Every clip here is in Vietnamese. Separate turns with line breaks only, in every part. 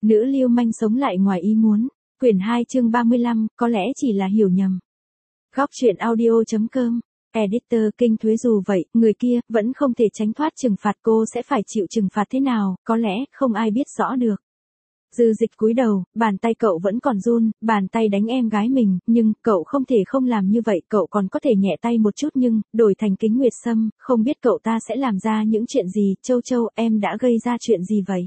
Nữ lưu manh sống lại ngoài ý muốn. Quyển 2 chương 35, có lẽ chỉ là hiểu nhầm. Góc truyện audio.com. Editor Kinh Thuế dù vậy, người kia vẫn không thể tránh thoát trừng phạt, cô sẽ phải chịu trừng phạt thế nào, có lẽ không ai biết rõ được. Dư Dịch cúi đầu, bàn tay cậu vẫn còn run, bàn tay đánh em gái mình, nhưng cậu không thể không làm như vậy, cậu còn có thể nhẹ tay một chút nhưng, đổi thành Kính Nguyệt Sâm, không biết cậu ta sẽ làm ra những chuyện gì. Châu Châu, em đã gây ra chuyện gì vậy?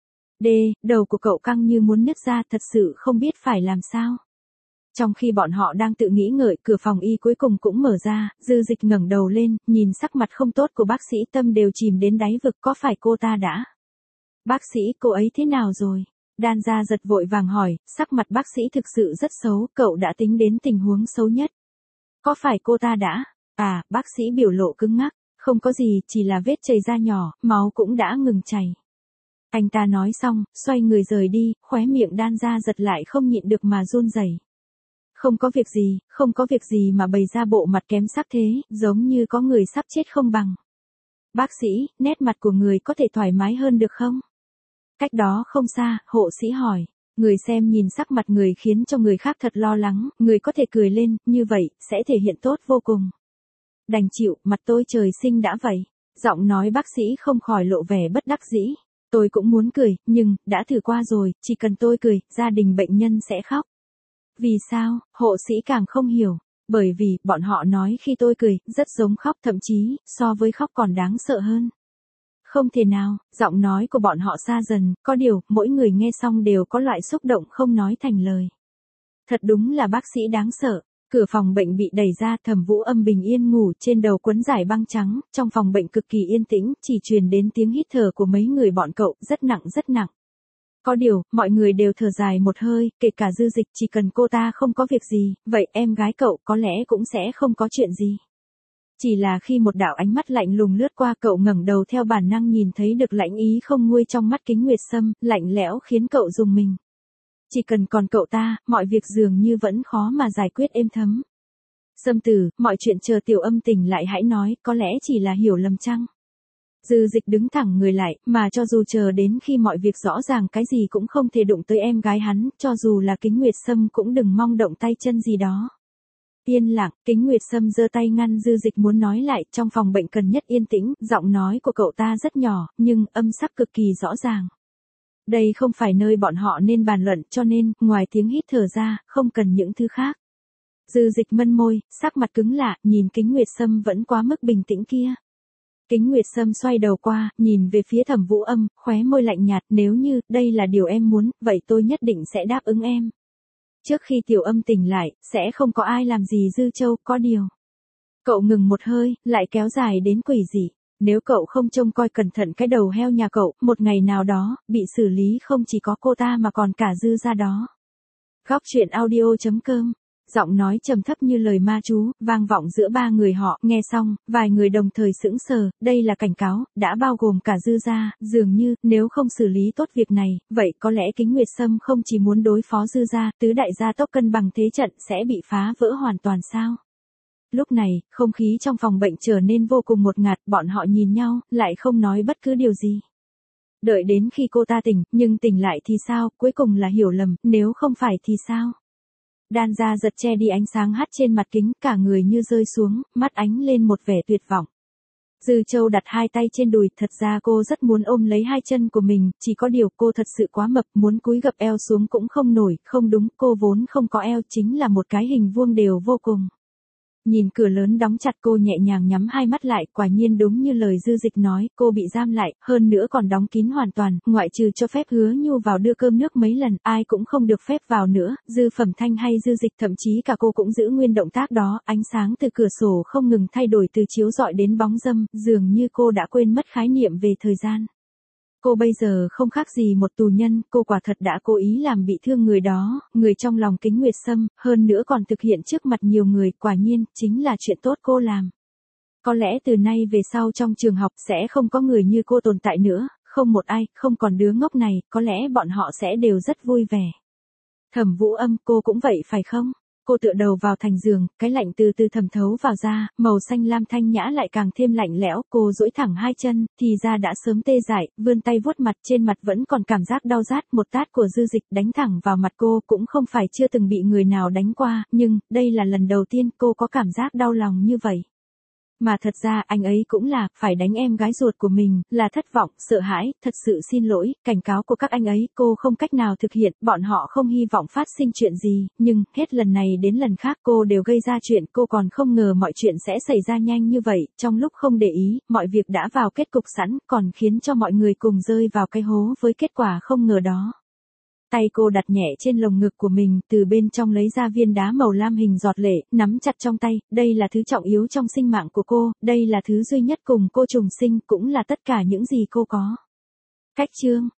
Đầu của cậu căng như muốn nứt ra, thật sự không biết phải làm sao. Trong khi bọn họ đang tự nghĩ ngợi, cửa phòng y cuối cùng cũng mở ra, Dư Dịch ngẩng đầu lên, nhìn sắc mặt không tốt của bác sĩ, tâm đều chìm đến đáy vực, có phải cô ta đã? Bác sĩ, cô ấy thế nào rồi? Đan Gia Giật vội vàng hỏi, sắc mặt bác sĩ thực sự rất xấu, cậu đã tính đến tình huống xấu nhất. Có phải cô ta đã? Bác sĩ biểu lộ cứng ngắc, không có gì, chỉ là vết chảy da nhỏ, máu cũng đã ngừng chảy. Anh ta nói xong, xoay người rời đi, khóe miệng Đan Gia Giật lại không nhịn được mà run rẩy. Không có việc gì mà bày ra bộ mặt kém sắc thế, giống như có người sắp chết không bằng. Bác sĩ, nét mặt của người có thể thoải mái hơn được không? Cách đó không xa, hộ sĩ hỏi. Người xem nhìn sắc mặt người khiến cho người khác thật lo lắng, người có thể cười lên, như vậy, sẽ thể hiện tốt vô cùng. Đành chịu, mặt tôi trời sinh đã vậy. Giọng nói bác sĩ không khỏi lộ vẻ bất đắc dĩ. Tôi cũng muốn cười, nhưng, đã thử qua rồi, chỉ cần tôi cười, gia đình bệnh nhân sẽ khóc. Vì sao? Hộ sĩ càng không hiểu. Bởi vì, bọn họ nói khi tôi cười, rất giống khóc, thậm chí, so với khóc còn đáng sợ hơn. Không thể nào, giọng nói của bọn họ xa dần, có điều, mỗi người nghe xong đều có loại xúc động không nói thành lời. Thật đúng là bác sĩ đáng sợ. Cửa phòng bệnh bị đẩy ra, Thẩm Vũ Âm bình yên ngủ trên đầu quấn giải băng trắng, trong phòng bệnh cực kỳ yên tĩnh, chỉ truyền đến tiếng hít thở của mấy người bọn cậu, rất nặng rất nặng. Có điều, mọi người đều thở dài một hơi, kể cả Dư Dịch, chỉ cần cô ta không có việc gì, vậy em gái cậu có lẽ cũng sẽ không có chuyện gì. Chỉ là khi một đạo ánh mắt lạnh lùng lướt qua, cậu ngẩng đầu theo bản năng nhìn thấy được lãnh ý không nguôi trong mắt Kính Nguyệt Sâm, lạnh lẽo khiến cậu rùng mình. Chỉ cần còn cậu ta, mọi việc dường như vẫn khó mà giải quyết êm thấm. Sâm tử, mọi chuyện chờ Tiểu Âm tỉnh lại hãy nói, có lẽ chỉ là hiểu lầm chăng? Dư Dịch đứng thẳng người lại, mà cho dù chờ đến khi mọi việc rõ ràng cái gì cũng không thể đụng tới em gái hắn, cho dù là Kính Nguyệt Sâm cũng đừng mong động tay chân gì đó. Yên lặng, Kính Nguyệt Sâm giơ tay ngăn Dư Dịch muốn nói lại, trong phòng bệnh cần nhất yên tĩnh, giọng nói của cậu ta rất nhỏ, nhưng âm sắc cực kỳ rõ ràng. Đây không phải nơi bọn họ nên bàn luận, cho nên, ngoài tiếng hít thở ra, không cần những thứ khác. Dư Dịch mân môi, sắc mặt cứng lạ, nhìn Kính Nguyệt Sâm vẫn quá mức bình tĩnh kia. Kính Nguyệt Sâm xoay đầu qua, nhìn về phía Thẩm Vũ Âm, khóe môi lạnh nhạt, nếu như, đây là điều em muốn, vậy tôi nhất định sẽ đáp ứng em. Trước khi Tiểu Âm tỉnh lại, sẽ không có ai làm gì Dư Châu, có điều. Cậu ngừng một hơi, lại kéo dài đến quỷ dị. Nếu cậu không trông coi cẩn thận cái đầu heo nhà cậu, một ngày nào đó, bị xử lý không chỉ có cô ta mà còn cả Dư gia đó. Góc truyện audio.com. Giọng nói trầm thấp như lời ma chú, vang vọng giữa ba người họ, nghe xong, vài người đồng thời sững sờ, đây là cảnh cáo, đã bao gồm cả Dư gia, dường như, nếu không xử lý tốt việc này, vậy có lẽ Kính Nguyệt Sâm không chỉ muốn đối phó Dư gia, tứ đại gia tốc cân bằng thế trận sẽ bị phá vỡ hoàn toàn sao? Lúc này, không khí trong phòng bệnh trở nên vô cùng ngột ngạt, bọn họ nhìn nhau, lại không nói bất cứ điều gì. Đợi đến khi cô ta tỉnh, nhưng tỉnh lại thì sao, cuối cùng là hiểu lầm, nếu không phải thì sao? Đan Gia Giật che đi ánh sáng hắt trên mặt kính, cả người như rơi xuống, mắt ánh lên một vẻ tuyệt vọng. Dư Châu đặt hai tay trên đùi, thật ra cô rất muốn ôm lấy hai chân của mình, chỉ có điều cô thật sự quá mập, muốn cúi gập eo xuống cũng không nổi, không đúng, cô vốn không có eo, chính là một cái hình vuông đều vô cùng. Nhìn cửa lớn đóng chặt, cô nhẹ nhàng nhắm hai mắt lại, quả nhiên đúng như lời Dư Dịch nói, cô bị giam lại, hơn nữa còn đóng kín hoàn toàn, ngoại trừ cho phép Hứa Nhu vào đưa cơm nước mấy lần, ai cũng không được phép vào nữa, Dư Phẩm Thanh hay Dư Dịch, thậm chí cả cô cũng giữ nguyên động tác đó, ánh sáng từ cửa sổ không ngừng thay đổi từ chiếu rọi đến bóng râm, dường như cô đã quên mất khái niệm về thời gian. Cô bây giờ không khác gì một tù nhân, cô quả thật đã cố ý làm bị thương người đó, người trong lòng Kính Nguyệt Sâm, hơn nữa còn thực hiện trước mặt nhiều người, quả nhiên, chính là chuyện tốt cô làm. Có lẽ từ nay về sau trong trường học sẽ không có người như cô tồn tại nữa, không một ai, không còn đứa ngốc này, có lẽ bọn họ sẽ đều rất vui vẻ. Thẩm Vũ Âm, cô cũng vậy phải không? cô tựa đầu vào thành giường, cái lạnh từ từ thẩm thấu vào da, màu xanh lam thanh nhã lại càng thêm lạnh lẽo, cô duỗi thẳng hai chân, thì da đã sớm tê dại, vươn tay vuốt mặt, trên mặt vẫn còn cảm giác đau rát, một tát của Dư Dịch đánh thẳng vào mặt cô, cũng không phải chưa từng bị người nào đánh qua, nhưng, đây là lần đầu tiên cô có cảm giác đau lòng như vậy. Mà thật ra anh ấy cũng là, phải đánh em gái ruột của mình, là thất vọng, sợ hãi, thật sự xin lỗi, cảnh cáo của các anh ấy, cô không cách nào thực hiện, bọn họ không hy vọng phát sinh chuyện gì, nhưng, hết lần này đến lần khác cô đều gây ra chuyện, cô còn không ngờ mọi chuyện sẽ xảy ra nhanh như vậy, trong lúc không để ý, mọi việc đã vào kết cục sẵn, còn khiến cho mọi người cùng rơi vào cái hố với kết quả không ngờ đó. Tay cô đặt nhẹ trên lồng ngực của mình, từ bên trong lấy ra viên đá màu lam hình giọt lệ, nắm chặt trong tay, đây là thứ trọng yếu trong sinh mạng của cô, đây là thứ duy nhất cùng cô trùng sinh, cũng là tất cả những gì cô có. Cách chương